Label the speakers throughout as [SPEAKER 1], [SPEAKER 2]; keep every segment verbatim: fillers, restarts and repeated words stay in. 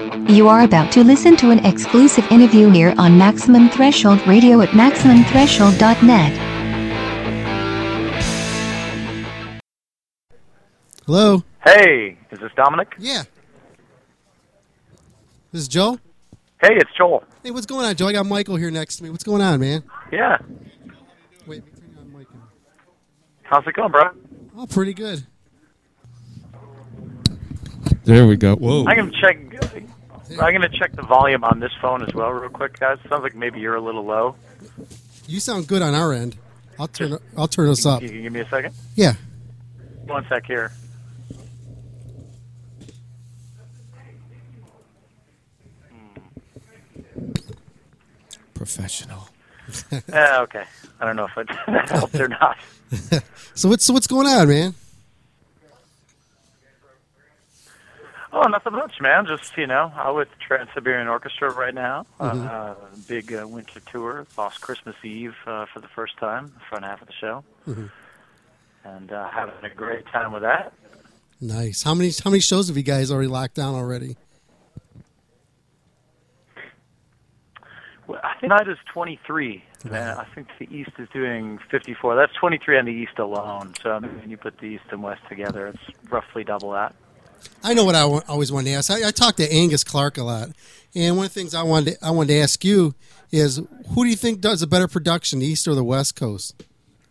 [SPEAKER 1] You are about to listen to an exclusive interview here on Maximum Threshold Radio at maximum threshold dot net.
[SPEAKER 2] Hello?
[SPEAKER 3] Hey, is this Dominic?
[SPEAKER 2] Yeah. This is Joe?
[SPEAKER 3] Hey, it's Joel.
[SPEAKER 2] Hey, what's going on, Joe? I got Michael here next to me. What's going on, man?
[SPEAKER 3] Yeah.
[SPEAKER 2] Wait, let me turn on Michael.
[SPEAKER 3] How's it going, bro?
[SPEAKER 2] Oh, pretty good.
[SPEAKER 4] There we go. Whoa.
[SPEAKER 3] I'm gonna check. I'm gonna check the volume on this phone as well, real quick, guys. Sounds like maybe you're a little low.
[SPEAKER 2] You sound good on our end. I'll turn. I'll turn us up.
[SPEAKER 3] You can give me a second.
[SPEAKER 2] Yeah.
[SPEAKER 3] One sec here.
[SPEAKER 4] Professional.
[SPEAKER 3] uh, okay. I don't know if it, that helped or not.
[SPEAKER 2] so what's so what's going on, man?
[SPEAKER 3] Oh, nothing much, man. Just, you know, I'm with Trans-Siberian Orchestra right now.
[SPEAKER 2] Mm-hmm.
[SPEAKER 3] Uh, big uh, winter tour. Lost Christmas Eve uh, for the first time, the front half of the show.
[SPEAKER 2] Mm-hmm.
[SPEAKER 3] And uh, having a great time with that.
[SPEAKER 2] Nice. How many how many shows have you guys already locked down already?
[SPEAKER 3] Well, I think tonight is twenty-three. And I think the East is doing fifty-four. That's twenty-three on the East alone. So I mean, when you put the East and West together, it's roughly double that.
[SPEAKER 2] I know what I w- always wanted to ask. I, I talked to Angus Clark a lot, and one of the things I wanted to, I wanted to ask you is, who do you think does a better production, the East or the West Coast?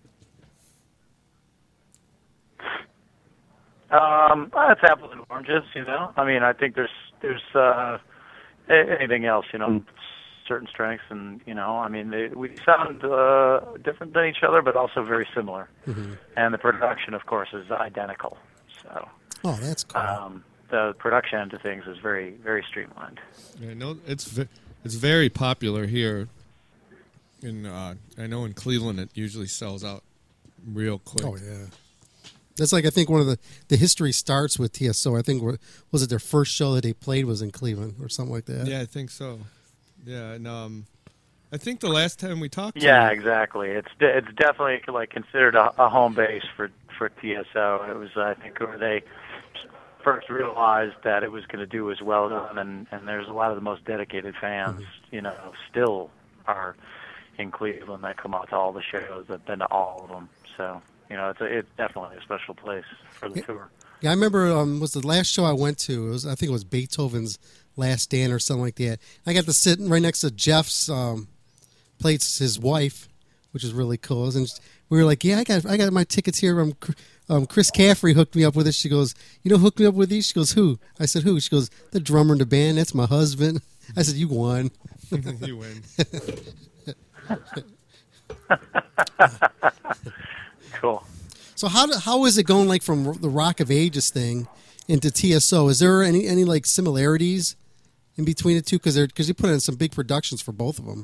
[SPEAKER 3] Um, well, it's apples and oranges, you know. I mean, I think there's there's uh, anything else, you know, certain strengths, and you know, I mean, they, we sound uh, different than each other, but also very similar. Mm-hmm. And the production, of course, is identical. So.
[SPEAKER 2] Oh, that's cool.
[SPEAKER 3] Um, the production end of things is very, very streamlined.
[SPEAKER 4] I know it's ve- it's very popular here. In uh, I know in Cleveland it usually sells out real quick.
[SPEAKER 2] Oh yeah, that's like I think one of the the history starts with T S O. I think was it their first show that they played was in Cleveland or something like that.
[SPEAKER 4] Yeah, I think so. Yeah, and um, I think the last time we talked. To
[SPEAKER 3] yeah,
[SPEAKER 4] you,
[SPEAKER 3] exactly. It's de- it's definitely like considered a, a home base for for T S O. It was I think where they first realized that it was going to do as well done, and, and there's a lot of the most dedicated fans, mm-hmm. you know, still are in Cleveland that come out to all the shows. I've been to all of them, so you know, it's a, it's definitely a special place for the
[SPEAKER 2] yeah.
[SPEAKER 3] tour.
[SPEAKER 2] Yeah, I remember um, was the last show I went to. It was I think it was Beethoven's Last Stand or something like that. I got to sit right next to Jeff's um, plates, his wife, which is really cool. And we were like, yeah, I got I got my tickets here. Um, um, Chris Caffrey hooked me up with it. She goes, you know, hook me up with these? She goes, who? I said, who? She goes, the drummer in the band. That's my husband. I said, you won.
[SPEAKER 4] You win.
[SPEAKER 3] Cool.
[SPEAKER 2] So how do, how is it going like from the Rock of Ages thing into T S O? Is there any any like similarities in between the two? Because because you put in some big productions for both of them.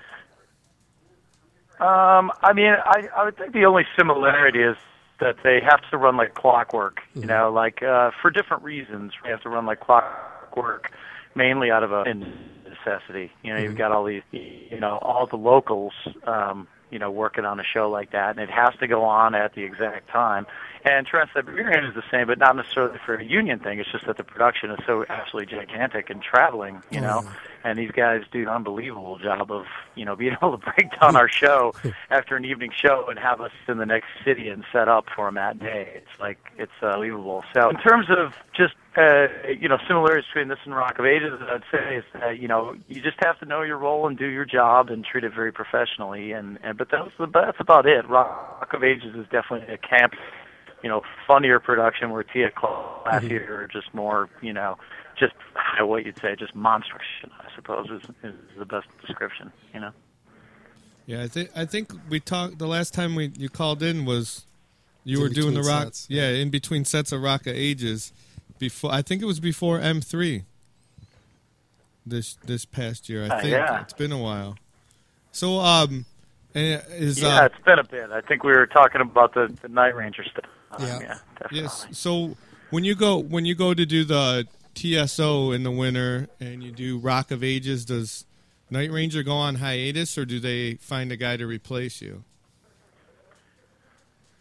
[SPEAKER 3] Um, I mean, I, I would think the only similarity is that they have to run like clockwork, you mm-hmm. know, like uh, for different reasons. They have to run like clockwork, mainly out of a necessity. You know, mm-hmm. you've got all these, you know, all the locals, um, you know, working on a show like that, and it has to go on at the exact time. And Trans-Siberian is the same, but not necessarily for a union thing. It's just that the production is so absolutely gigantic and traveling, you know.
[SPEAKER 2] Oh.
[SPEAKER 3] And these guys do an unbelievable job of, you know, being able to break down our show after an evening show and have us in the next city and set up for them that day. It's like, it's uh, unbelievable. So in terms of just, uh, you know, similarities between this and Rock of Ages, I'd say is that, you know, you just have to know your role and do your job and treat it very professionally. And, and but that's, that's about it. Rock of Ages is definitely a camp, you know, funnier production, where Tia classier or just more, you know, just what you'd say, just monstrous, I suppose, is, is the best description, you know.
[SPEAKER 4] Yeah, I think I think we talked the last time we you called in was you
[SPEAKER 2] In
[SPEAKER 4] were doing the rock,
[SPEAKER 2] sets.
[SPEAKER 4] yeah, in between sets of Rock of Ages. Before I think it was before M three. This this past year, I
[SPEAKER 3] Uh,
[SPEAKER 4] think
[SPEAKER 3] yeah.
[SPEAKER 4] it's been a while. So um, eh, is
[SPEAKER 3] Yeah,
[SPEAKER 4] uh,
[SPEAKER 3] it's been a bit. I think we were talking about the, the Night Ranger stuff. Um,
[SPEAKER 2] Yeah.
[SPEAKER 3] yeah, definitely.
[SPEAKER 4] yes. So when you go when you go to do the T S O in the winter and you do Rock of Ages, does Night Ranger go on hiatus, or do they find a guy to replace you?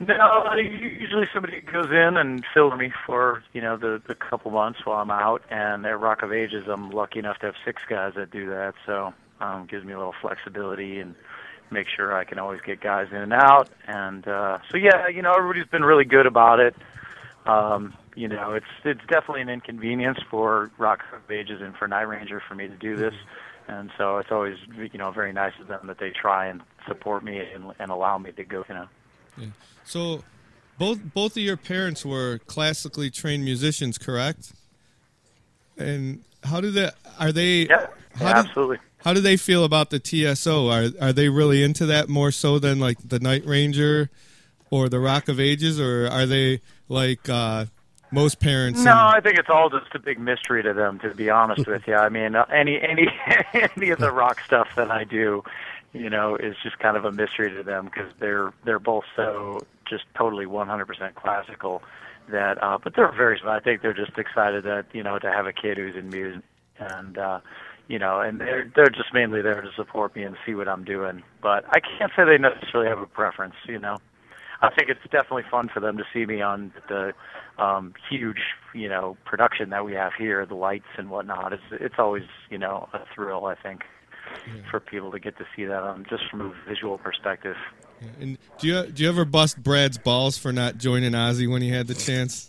[SPEAKER 3] No, usually somebody goes in and fills me for, you know, the, the couple months while I'm out. And at Rock of Ages, I'm lucky enough to have six guys that do that. So um, gives me a little flexibility and make sure I can always get guys in and out. And uh, so, yeah, you know, everybody's been really good about it. Um, you know, it's it's definitely an inconvenience for Rock of Ages and for Night Ranger for me to do this. And so it's always, you know, very nice of them that they try and support me and, and allow me to go, you know.
[SPEAKER 4] Yeah. So both both of your parents were classically trained musicians, correct? And how do they, are they...
[SPEAKER 3] Yeah,
[SPEAKER 4] how
[SPEAKER 3] yeah
[SPEAKER 4] do,
[SPEAKER 3] absolutely.
[SPEAKER 4] How do they feel about the T S O? Are are they really into that more so than like the Night Ranger or the Rock of Ages, or are they like uh, most parents?
[SPEAKER 3] No,
[SPEAKER 4] and...
[SPEAKER 3] I think it's all just a big mystery to them, to be honest with you. I mean, uh, any any any of the rock stuff that I do, you know, is just kind of a mystery to them because they're they're both so just totally one hundred percent classical that. Uh, but they're very. I think they're just excited that you know to have a kid who's in music and. Uh, You know, and they're they're just mainly there to support me and see what I'm doing. But I can't say they necessarily have a preference. You know, I think it's definitely fun for them to see me on the um, huge, you know, production that we have here, the lights and whatnot. It's it's always you know a thrill. I think yeah. for people to get to see that um, just from a visual perspective.
[SPEAKER 4] Yeah. And do you do you ever bust Brad's balls for not joining Ozzy when he had the chance?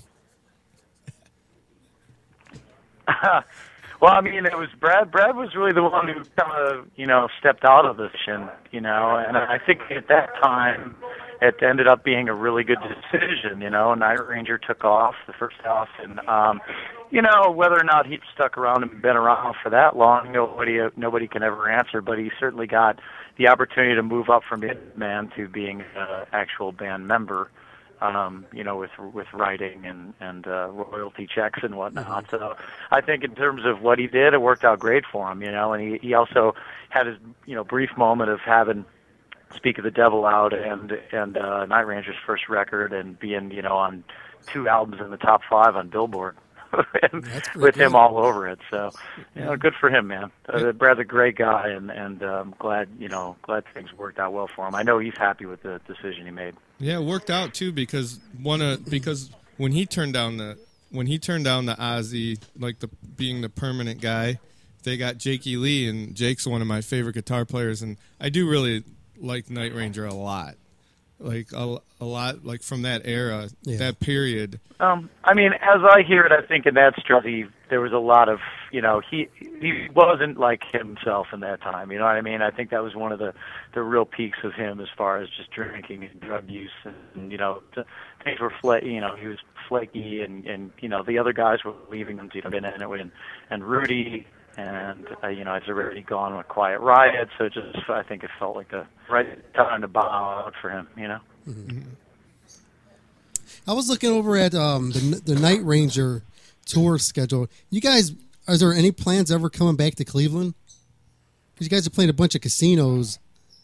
[SPEAKER 3] Well, I mean, it was Brad. Brad was really the one who kind of, you know, stepped out of this, and you know, and I think at that time, it ended up being a really good decision. You know, Night Ranger took off the first half, and um, you know, whether or not he'd stuck around and been around for that long, nobody nobody can ever answer. But he certainly got the opportunity to move up from man to being an actual band member. Um, you know, with with writing and and uh, royalty checks and whatnot. So I think in terms of what he did, it worked out great for him. You know, and he he also had his you know brief moment of having Speak of the Devil out and and uh, Night Ranger's first record and being you know on two albums in the top five on Billboard. with him all over it. So, you know, good for him, man. Uh, Brad's a great guy, and and um, glad you know glad things worked out well for him. I know he's happy with the decision he made.
[SPEAKER 4] Yeah, it worked out too because one of because when he turned down the when he turned down the Ozzy, like the being the permanent guy, they got Jakey Lee, and Jake's one of my favorite guitar players, and I do really like Night Ranger a lot. Like a, a lot, like from that era, yeah. that period.
[SPEAKER 3] Um, I mean, as I hear it, I think in that strategy there was a lot of, you know, he he wasn't like himself in that time. You know what I mean? I think that was one of the the real peaks of him as far as just drinking and drug use, and, and you know, the, things were fla- You know, he was flaky, and and you know, the other guys were leaving him. You know, Ben and and, and Rudy. And, uh, you know, it's already gone with Quiet Riot, so it just, I think it felt like the right time to bow out for him, you know?
[SPEAKER 2] Mm-hmm. I was looking over at um, the, the Night Ranger tour schedule. You guys, are there any plans ever coming back to Cleveland? Because you guys are playing a bunch of casinos.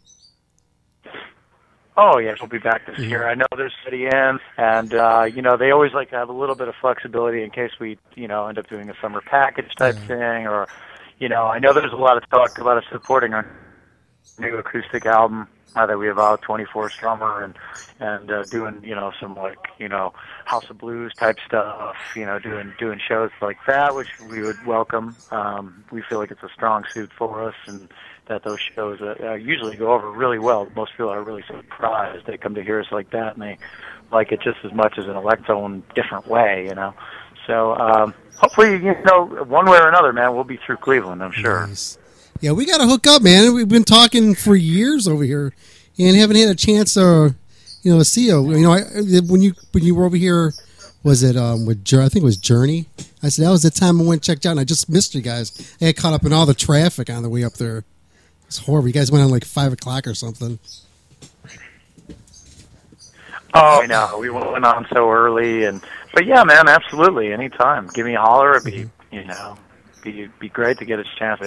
[SPEAKER 3] Oh, yes, we'll be back this year. I know there's City Inn, and, uh, you know, they always like to have a little bit of flexibility in case we, you know, end up doing a summer package type yeah. thing, or, you know, I know there's a lot of talk about us supporting our new acoustic album uh, that we have out, twenty-four Strummer, and, and uh, doing, you know, some, like, you know, House of Blues type stuff, you know, doing doing shows like that, which we would welcome. Um, we feel like it's a strong suit for us, and that those shows uh, uh, usually go over really well. Most people are really surprised. They come to hear us like that, and they like it just as much as an electro in a different way, you know. So um, hopefully, you know, one way or another, man, we'll be through Cleveland, I'm sure.
[SPEAKER 2] Nice. Yeah, we got to hook up, man. We've been talking for years over here and haven't had a chance to, you know, to see you. You know, I, when you when you were over here, was it um, with I think it was Journey? I said that was the time I went and checked out, and I just missed you guys. I got caught up in all the traffic on the way up there. It's horrible. You guys went on like five o'clock or something.
[SPEAKER 3] Oh, I know. We went on so early, and but yeah, man, absolutely. Anytime, give me a holler. It'd be, you know, be be great to get a chance.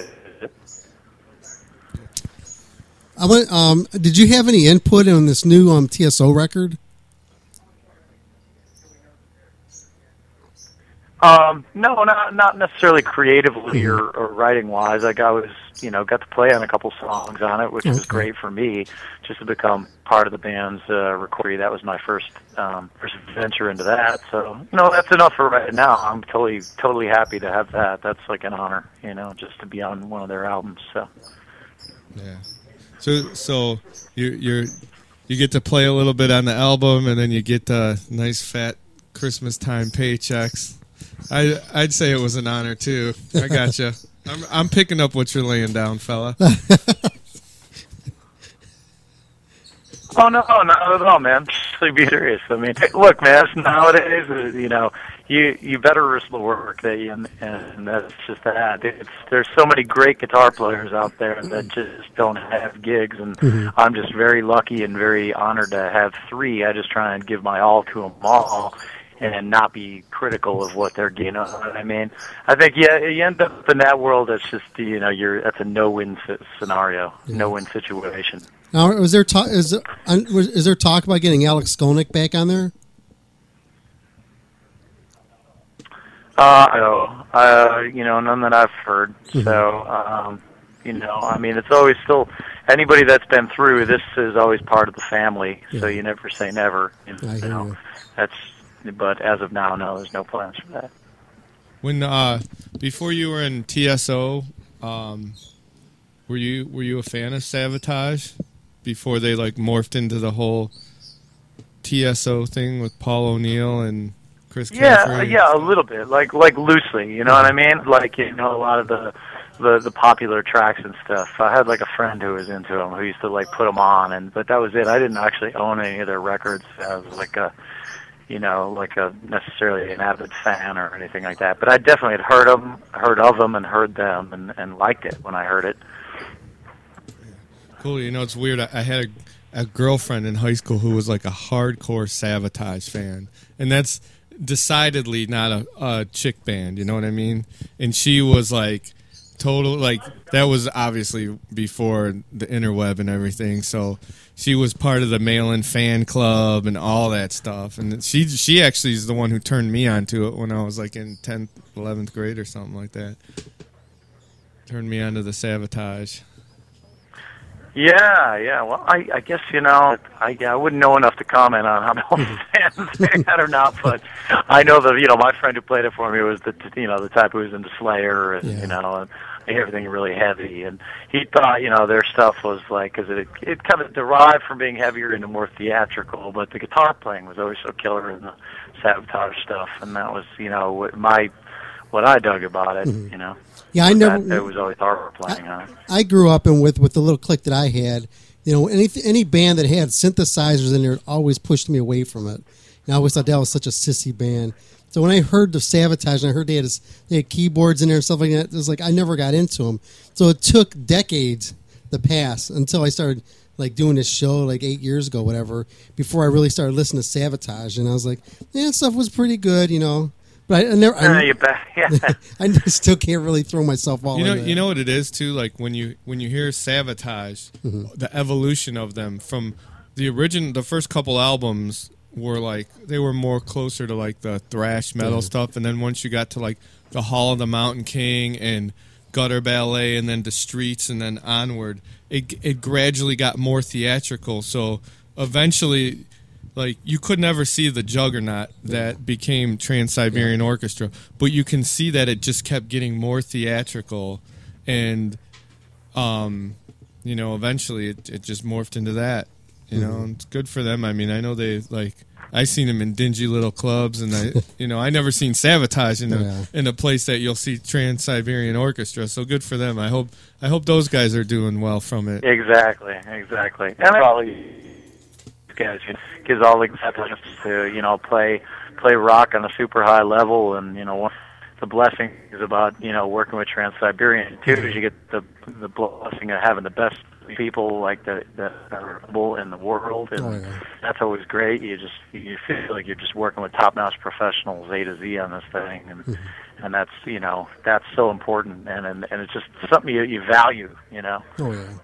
[SPEAKER 2] I went. Um, did you have any input on this new um T S O record?
[SPEAKER 3] Um, no, not not necessarily creatively or, or writing wise. Like I was, you know, got to play on a couple songs on it, which
[SPEAKER 2] Okay.
[SPEAKER 3] was great for me, just to become part of the band's uh, recording. That was my first um, first venture into that. So, you know, that's enough for right now. I'm totally totally happy to have that. That's like an honor, you know, just to be on one of their albums. So.
[SPEAKER 4] Yeah. So so you you're you get to play a little bit on the album, and then you get uh, nice fat Christmas time paychecks. I I'd say it was an honor too. I gotcha. I'm I'm picking up what you're laying down, fella.
[SPEAKER 3] Oh no, not at all, man. Just be serious. I mean, look, man. Nowadays, uh, you know, you you better risk the work that you, and, and that's just that. It's there's so many great guitar players out there that just don't have gigs, and
[SPEAKER 2] Mm-hmm.
[SPEAKER 3] I'm just very lucky and very honored to have three. I just try and give my all to them all, and not be critical of what they're getting. You know what I mean? I think yeah, you end up in that world. That's just you know, you're that's a no-win si- scenario, no-win situation.
[SPEAKER 2] Now, was there talk? Is, there- un- was- is there talk about getting Alex Skolnick back on there?
[SPEAKER 3] Uh, no, uh, you know, none that I've heard. So, um, you know, I mean, it's always still anybody that's been through this is always part of the family. So
[SPEAKER 2] Yeah.
[SPEAKER 3] you never say never. You
[SPEAKER 2] I hear
[SPEAKER 3] know,
[SPEAKER 2] you.
[SPEAKER 3] that's. But as of now, no, there's no plans for that.
[SPEAKER 4] When uh, before you were in T S O, um, were you were you a fan of Savatage before they like morphed into the whole T S O thing with Paul O'Neill and Chris
[SPEAKER 3] Yeah,
[SPEAKER 4] Caffrey?
[SPEAKER 3] yeah, a little bit, like like loosely. You know what I mean? Like you know, a lot of the. The, the popular tracks and stuff. I had like a friend who was into them who used to like put them on, and but that was it. I didn't actually own any of their records as like a, you know, like a necessarily an avid fan or anything like that. But I definitely had heard of them, heard of them, and heard them, and, and liked it when I heard it.
[SPEAKER 4] Cool. You know, it's weird. I, I had a, a girlfriend in high school who was like a hardcore Savatage fan, and that's decidedly not a, a chick band. You know what I mean? And she was like total, like that was obviously before the interweb and everything. So she was part of the mail-in fan club and all that stuff. And she she actually is the one who turned me onto it when I was like in tenth, eleventh grade or something like that. Turned me onto the Savatage.
[SPEAKER 3] Yeah, yeah. Well, I, I guess you know, I, I wouldn't know enough to comment on how many fans they had or not, but I know that you know my friend who played it for me was the you know the type who was into Slayer and
[SPEAKER 2] Yeah.
[SPEAKER 3] you know and everything really heavy, and he thought you know their stuff was like because it it kind of derived from being heavier into more theatrical, but the guitar playing was always so killer in the Savatage stuff, and that was you know what my what I dug about it, you know.
[SPEAKER 2] Yeah, I never.
[SPEAKER 3] That, there was always hardcore playing on it.
[SPEAKER 2] I grew up and with with the little clique that I had, you know, any any band that had synthesizers in there always pushed me away from it. And I always thought that was such a sissy band. So when I heard the Savatage and I heard they had this, they had keyboards in there and stuff like that, it was like I never got into them. So it took decades to pass until I started like doing this show like eight years ago, whatever, before I really started listening to Savatage, and I was like, yeah, stuff was pretty good, you know. But I, I never.
[SPEAKER 3] Uh,
[SPEAKER 2] I,
[SPEAKER 3] you bet. Yeah.
[SPEAKER 2] I still can't really throw myself all
[SPEAKER 4] You know,
[SPEAKER 2] in that.
[SPEAKER 4] you know what it is too. Like when you when you hear Savatage, the evolution of them from the origin, the first couple albums were like they were more closer to like the thrash metal stuff, and then once you got to like the Hall of the Mountain King and Gutter Ballet, and then the Streets, and then onward, it it gradually got more theatrical. So eventually, like you could never see the juggernaut that became Trans-Siberian Orchestra, but you can see that it just kept getting more theatrical, and um, you know, eventually it, it just morphed into that. You know, and it's good for them. I mean, I know they like I seen them in dingy little clubs, and I, you know, I never seen Savatage in a
[SPEAKER 2] Yeah.
[SPEAKER 4] in a place that you'll see Trans-Siberian Orchestra. So good for them. I hope I hope those guys are doing well from it.
[SPEAKER 3] Exactly, exactly. And probably guys gives all the acceptance to you know play play rock on a super high level, and you know one the blessing is about you know working with Trans-Siberian too is you get the the blessing of having the best people like the that are available in the world, and
[SPEAKER 2] Oh, yeah.
[SPEAKER 3] that's always great. You just you feel like you're just working with top-notch professionals A to Z on this thing, and and that's you know that's so important, and and, and it's just something you, you value, you know.
[SPEAKER 2] Oh yeah.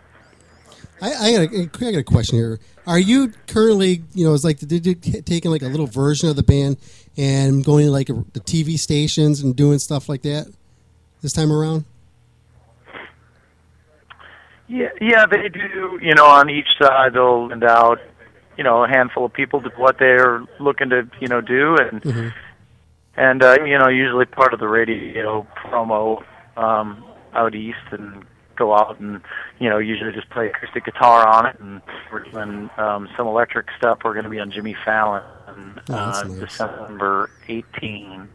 [SPEAKER 2] I, I, got a, I got a question here. Are you currently, you know, it's like did you t- taking like a little version of the band and going to like the T V stations and doing stuff like that this time around?
[SPEAKER 3] Yeah, yeah, they do. You know, on each side they'll send out, you know, a handful of people to what they're looking to, you know, do, and
[SPEAKER 2] Mm-hmm.
[SPEAKER 3] and uh, you know, usually part of the radio promo um, out east, and go out and, you know, usually just play acoustic guitar on it, and we're doing um, some electric stuff. We're going to be on Jimmy Fallon on
[SPEAKER 2] Oh, that's
[SPEAKER 3] uh,
[SPEAKER 2] nice.
[SPEAKER 3] December eighteenth.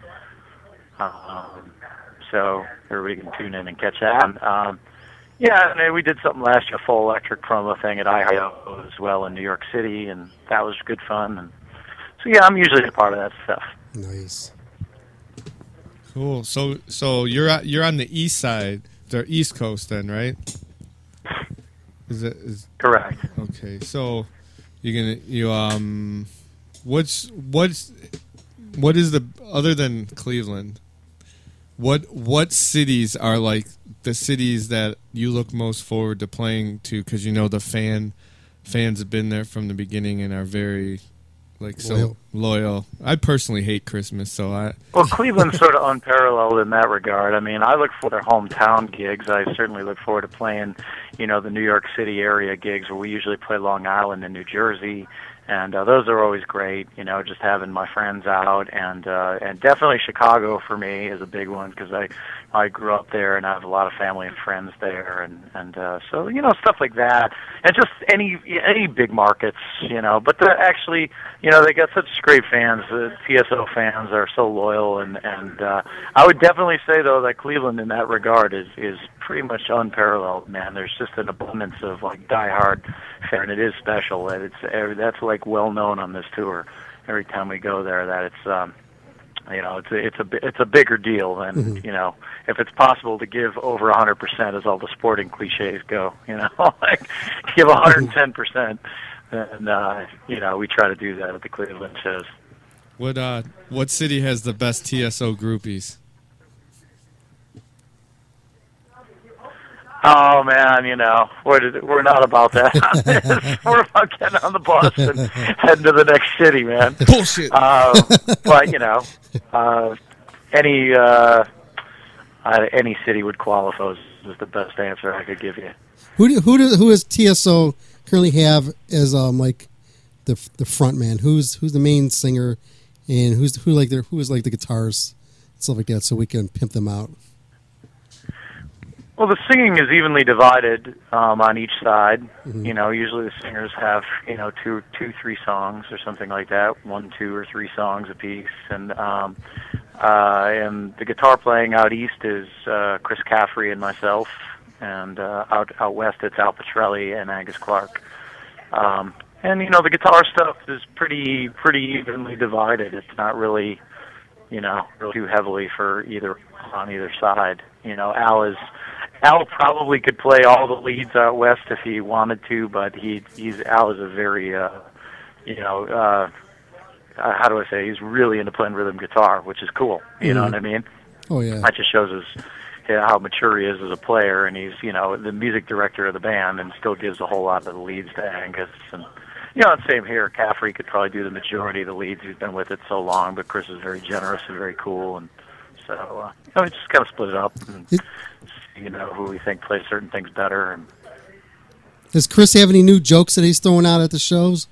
[SPEAKER 3] Um, so everybody can tune in and catch that. And, um, yeah, and we did something last year, a full electric promo thing at I H O as well in New York City, and that was good fun. And so yeah, I'm usually a part of that stuff.
[SPEAKER 2] Nice.
[SPEAKER 4] Cool. So so you're at, you're on the east side, the East Coast, then, right? Is it is
[SPEAKER 3] Correct.
[SPEAKER 4] okay? So you're gonna you um, what's what's what is the other than Cleveland? What what cities are like the cities that you look most forward to playing to? Because you know the fan fans have been there from the beginning and are very like so
[SPEAKER 2] Loyal.
[SPEAKER 4] loyal. I personally hate Christmas, so I
[SPEAKER 3] Well, Cleveland's sort of unparalleled in that regard. I mean, I look for their hometown gigs. I certainly look forward to playing, you know, the New York City area gigs where we usually play Long Island and New Jersey. And uh, those are always great, you know, just having my friends out, and uh, and definitely Chicago for me is a big one because I I grew up there and I have a lot of family and friends there, and and uh, so you know stuff like that, and just any any big markets, you know. But the, actually, you know, they got such great fans. The T S O fans are so loyal, and and uh, I would definitely say though that Cleveland in that regard is is pretty much unparalleled. Man, there's just an abundance of like diehard fan, and it is special. And it's that's like well known on this tour. Every time we go there, that it's um, you know it's a, it's a bi- it's a bigger deal than
[SPEAKER 2] Mhm.
[SPEAKER 3] you know if it's possible to give over one hundred percent as all the sporting cliches go. You know, like give one hundred ten percent, and uh, you know we try to do that at the Cleveland shows.
[SPEAKER 4] what uh what city has the best T S O groupies?
[SPEAKER 3] Oh man, you know we're we're not about that. We're about getting on the bus and heading to the next city, man.
[SPEAKER 4] Bullshit.
[SPEAKER 3] Uh, but you know, uh, any uh, uh, any city would qualify is the best answer I could give you.
[SPEAKER 2] Who do, who do, who does T S O currently have as um like the the front man? Who's who's the main singer, and who's who like their who is like the guitars, stuff like that, so we can pimp them out.
[SPEAKER 3] Well, the singing is evenly divided um, on each side.
[SPEAKER 2] Mhm.
[SPEAKER 3] You know, usually the singers have you know two, two, three songs or something like that, one, two, or three songs apiece, and um, uh, and the guitar playing out east is uh, Chris Caffrey and myself, and uh, out out west it's Al Petrelli and Angus Clark. Um, and you know, the guitar stuff is pretty pretty evenly divided. It's not really you know really too heavily for either on either side. You know, Al is. Al probably could play all the leads out west if he wanted to, but he he's Al is a very uh, you know uh, uh, how do I say he's really into playing rhythm guitar, which is cool. You know
[SPEAKER 2] Mhm.
[SPEAKER 3] what I mean?
[SPEAKER 2] Oh yeah.
[SPEAKER 3] That just shows us yeah, how mature he is as a player, and he's you know the music director of the band, and still gives a whole lot of the leads to Angus. And you know, same here. Caffrey could probably do the majority of the leads. He's been with it so long, but Chris is very generous and very cool, and so uh, you know, we just kind of split it up. And,
[SPEAKER 2] It-
[SPEAKER 3] you know, who we think plays certain things better. And
[SPEAKER 2] Does Chris have any new jokes that he's throwing out at the shows?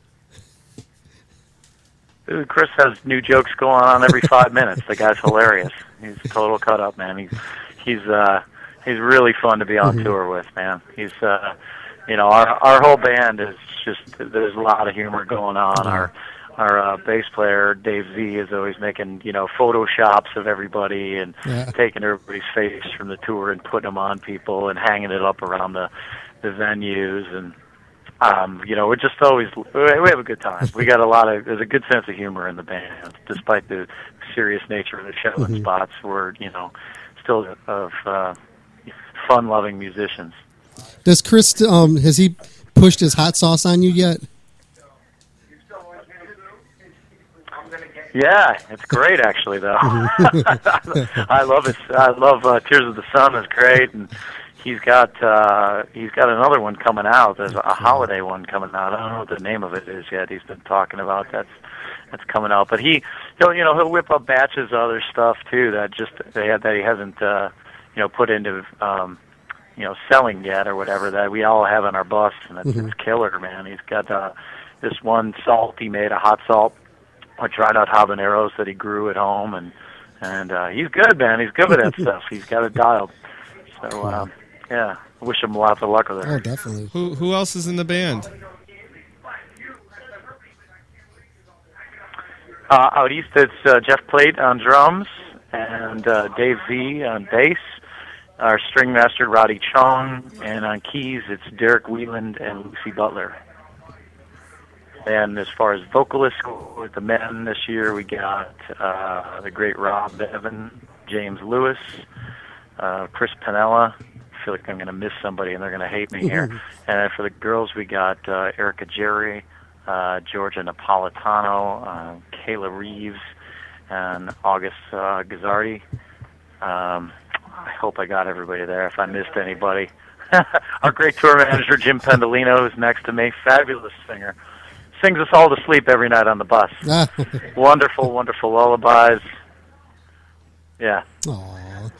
[SPEAKER 3] dude, Chris has new jokes going on every five minutes. The guy's hilarious. He's a total cut up, man. He's he's uh he's really fun to be on
[SPEAKER 2] Mhm.
[SPEAKER 3] tour with, man. He's uh you know, our our whole band is just there's a lot of humor going on. Our our uh, bass player Dave Z is always making you know photoshops of everybody and
[SPEAKER 2] Yeah.
[SPEAKER 3] taking everybody's face from the tour and putting them on people and hanging it up around the the venues. And um, you know we're just always we have a good time. We got a lot of there's a good sense of humor in the band, despite the serious nature of the show and
[SPEAKER 2] Mhm.
[SPEAKER 3] spots. We're you know still of uh, fun-loving musicians.
[SPEAKER 2] Does Chris um has he pushed his hot sauce on you yet?
[SPEAKER 3] Yeah, it's great actually though. I love it. I love uh, Tears of the Sun is great, and he's got uh, he's got another one coming out. There's a holiday one coming out. I don't know what the name of it is yet. He's been talking about that's that's coming out. But he he'll you know he'll whip up batches of other stuff too that just they had that he hasn't uh, you know put into um, you know selling yet or whatever that we all have in our bus, and it's,
[SPEAKER 2] Mhm.
[SPEAKER 3] it's killer, man. He's got uh, this one salt he made, a hot salt with dried out habaneros that he grew at home, and and uh, he's good, man. He's good with that stuff. He's got it dialed. So, um, yeah, I wish him lots of luck with it.
[SPEAKER 2] Oh, definitely.
[SPEAKER 4] Who who else is in the band?
[SPEAKER 3] Uh, out east, it's uh, Jeff Plate on drums and uh, Dave Z on bass. Our string master, Roddy Chong, and on keys, it's Derek Wheeland and Lucy Butler. And as far as vocalists go with the men this year, we got uh, the great Rob Bevan, James Lewis, uh, Chris Pinella. I feel like I'm going to miss somebody and they're going to hate me here. And then for the girls, we got uh, Erica Jerry, uh, Georgia Napolitano, uh, Kayla Reeves, and August uh, Gazzardi. Um, I hope I got everybody there. If I missed anybody. Our great tour manager, Jim Pendolino, who's next to me, fabulous singer. Sings us all to sleep every night on the bus. Wonderful, wonderful lullabies. Yeah.
[SPEAKER 2] Aww.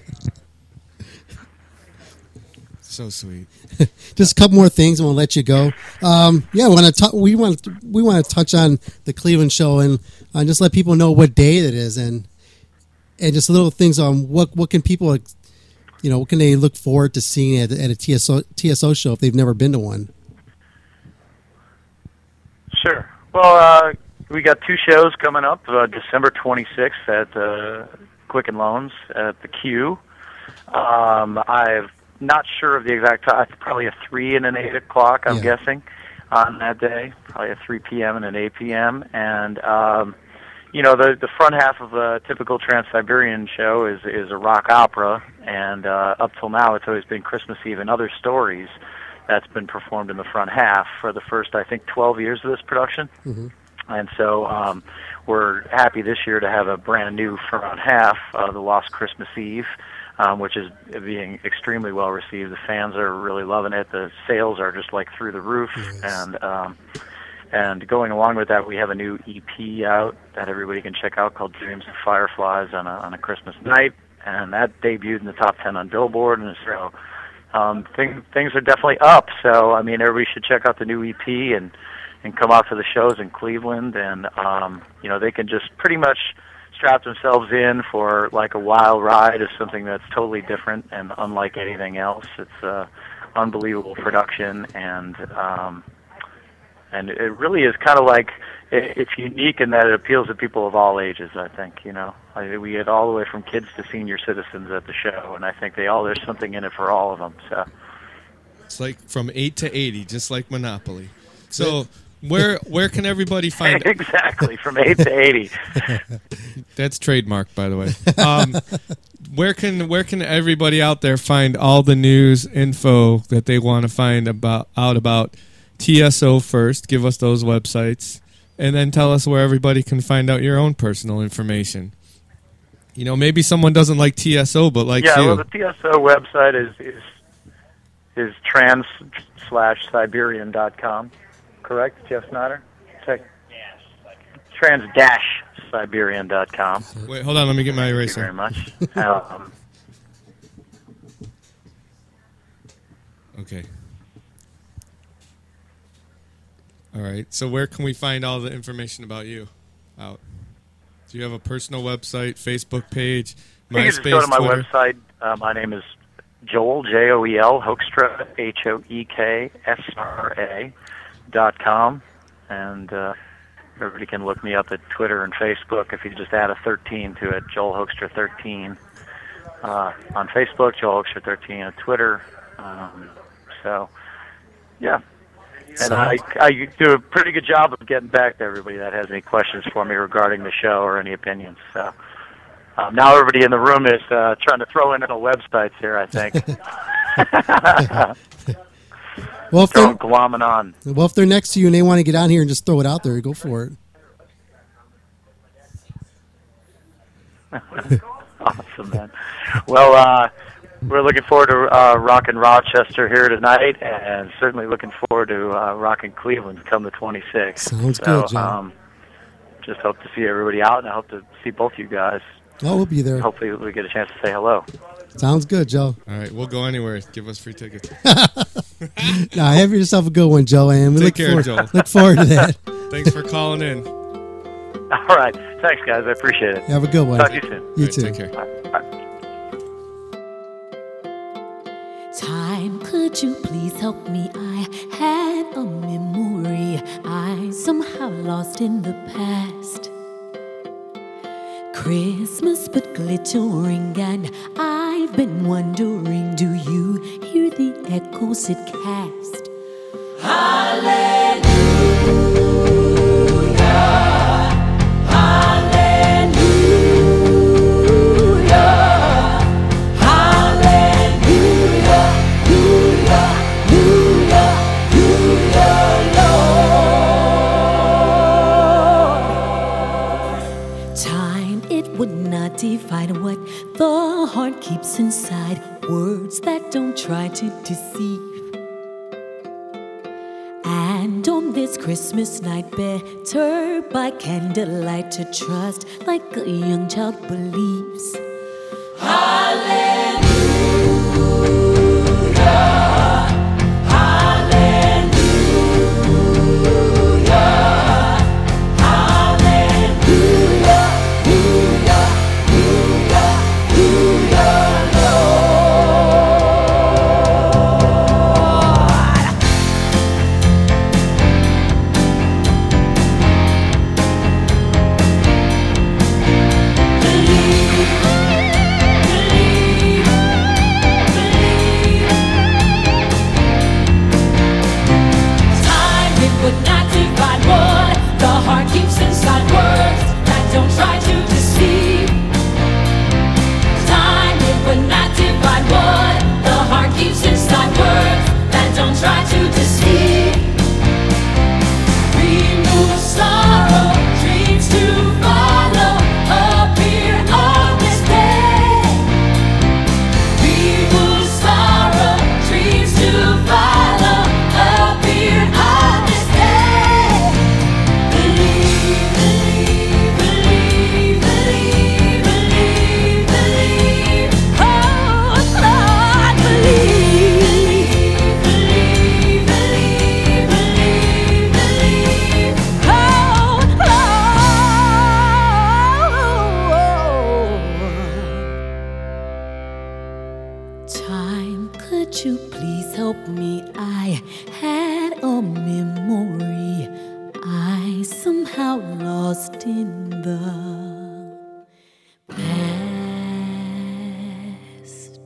[SPEAKER 4] So sweet.
[SPEAKER 2] Just a couple more things, and we'll let you go. Um, yeah, we want to talk. We want to, we want to touch on the Cleveland show and uh, just let people know what day it is, and and just little things on what what can people, you know, what can they look forward to seeing at, at a T S O T S O show if they've never been to one.
[SPEAKER 3] Sure. Well, uh, we got two shows coming up. Uh, December twenty-sixth at uh, Quicken Loans at the Q. Um, I'm not sure of the exact time. It's probably a three and an eight o'clock. I'm
[SPEAKER 2] Yeah.
[SPEAKER 3] guessing on that day. Probably a three p.m. and an eight p.m. And um, you know, the the front half of a typical Trans-Siberian show is is a rock opera, and uh, up till now, it's always been Christmas Eve and Other Stories that's been performed in the front half for the first, I think, twelve years of this production.
[SPEAKER 2] Mm-hmm.
[SPEAKER 3] And so um, we're happy this year to have a brand new front half, uh, The Lost Christmas Eve, um, which is being extremely well received. The fans are really loving it. The sales are just like through the roof.
[SPEAKER 2] Nice.
[SPEAKER 3] And um, and going along with that, we have a new E P out that everybody can check out called Dreams of Fireflies on a, on a Christmas night. And that debuted in the top ten on Billboard. And so um, thing, things are definitely up. So, I mean, everybody should check out the new E P and and come out to the shows in Cleveland, and um, you know, they can just pretty much strap themselves in for like a wild ride of something that's totally different and unlike anything else. It's a unbelievable production, and um, and it really is kind of like it, it's unique in that it appeals to people of all ages. I think you know I, we get all the way from kids to senior citizens at the show, and I think they all there's something in it for all of them. So
[SPEAKER 4] it's like from eight to eighty, just like Monopoly. So. Where where can everybody find
[SPEAKER 3] exactly from eight to eighty?
[SPEAKER 4] That's trademarked, by the way. Um, where can where can everybody out there find all the news info that they want to find about out about T S O first? Give us those websites, and then tell us where everybody can find out your own personal information. You know, maybe someone doesn't like T S O, but likes
[SPEAKER 3] yeah,
[SPEAKER 4] you.
[SPEAKER 3] well, the T S O website is is is trans slash Siberian dot com. Correct, Jeff Snyder? Check. trans dash Siberian dot com.
[SPEAKER 4] Wait, hold on. Let me get my eraser.
[SPEAKER 3] Thank you very much. um,
[SPEAKER 4] Okay. All right. So where can we find all the information about you out? Do you have a personal website, Facebook page,
[SPEAKER 3] you can just
[SPEAKER 4] MySpace,
[SPEAKER 3] go to my
[SPEAKER 4] Twitter?
[SPEAKER 3] website. Uh, my name is Joel, J O E L, Hoekstra, H O E K S R A. dot com, and uh, everybody can look me up at Twitter and Facebook if you just add a thirteen to it, Joel Hoekstra thirteen. Uh, on Facebook, Joel Hoekstra thirteen, on Twitter. Um, so, yeah. And I, I do a pretty good job of getting back to everybody that has any questions for me regarding the show or any opinions. So um, now everybody in the room is uh, trying to throw in the websites here, I think.
[SPEAKER 2] Well, if
[SPEAKER 3] Throw
[SPEAKER 2] they're,
[SPEAKER 3] glomming on.
[SPEAKER 2] well, if they're next to you and they want to get on here and just throw it out there, go for it.
[SPEAKER 3] Awesome, man. Well, uh, we're looking forward to uh, rocking Rochester here tonight, and certainly looking forward to uh, rocking Cleveland come the twenty-sixth.
[SPEAKER 2] Sounds
[SPEAKER 3] so,
[SPEAKER 2] good, Joe.
[SPEAKER 3] Um, just hope to see everybody out, and I hope to see both you guys.
[SPEAKER 2] Oh, we'll be there.
[SPEAKER 3] Hopefully we get a chance to say hello.
[SPEAKER 2] Sounds good, Joe.
[SPEAKER 4] All right, we'll go anywhere. Give us free tickets.
[SPEAKER 2] Now, have yourself a good one, Joe, and we
[SPEAKER 4] Take
[SPEAKER 2] look,
[SPEAKER 4] care,
[SPEAKER 2] forward,
[SPEAKER 4] Joe.
[SPEAKER 2] look forward to that.
[SPEAKER 4] Thanks for calling in.
[SPEAKER 3] All right. Thanks, guys. I appreciate it.
[SPEAKER 2] Have a good one.
[SPEAKER 3] Talk to you soon.
[SPEAKER 2] You
[SPEAKER 4] All right,
[SPEAKER 2] too.
[SPEAKER 4] Take care.
[SPEAKER 3] Bye. Bye.
[SPEAKER 5] Time, could you please help me? I had a memory I somehow lost in the past. Christmas but glittering, and I've been wondering, do you hear the echoes it cast? Hallelujah, hallelujah, hallelujah, hallelujah, Lord. Time, it would not divide what the heart keeps inside, words that don't try to deceive. And on this Christmas night, better by candlelight to trust like a young child believes. Hallelujah, hallelujah, hallelujah, hallelujah, would not divide what the heart keeps inside, words that don't try to deceive. Time, it would not divide what the heart keeps inside, words that don't try to deceive. Remove sorrow, dreams to follow, appear on this day. Remove sorrow, dreams to follow, appear on this day. Believe, believe, believe, believe, believe, believe. Oh, Lord, believe. Believe, believe, believe, believe. Oh, Lord. Time, could you please help me? I had a memory I somehow lost in the past.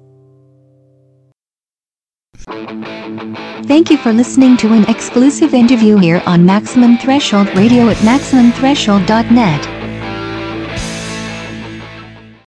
[SPEAKER 1] Thank you for listening to an exclusive interview here on Maximum Threshold Radio at maximum threshold dot net.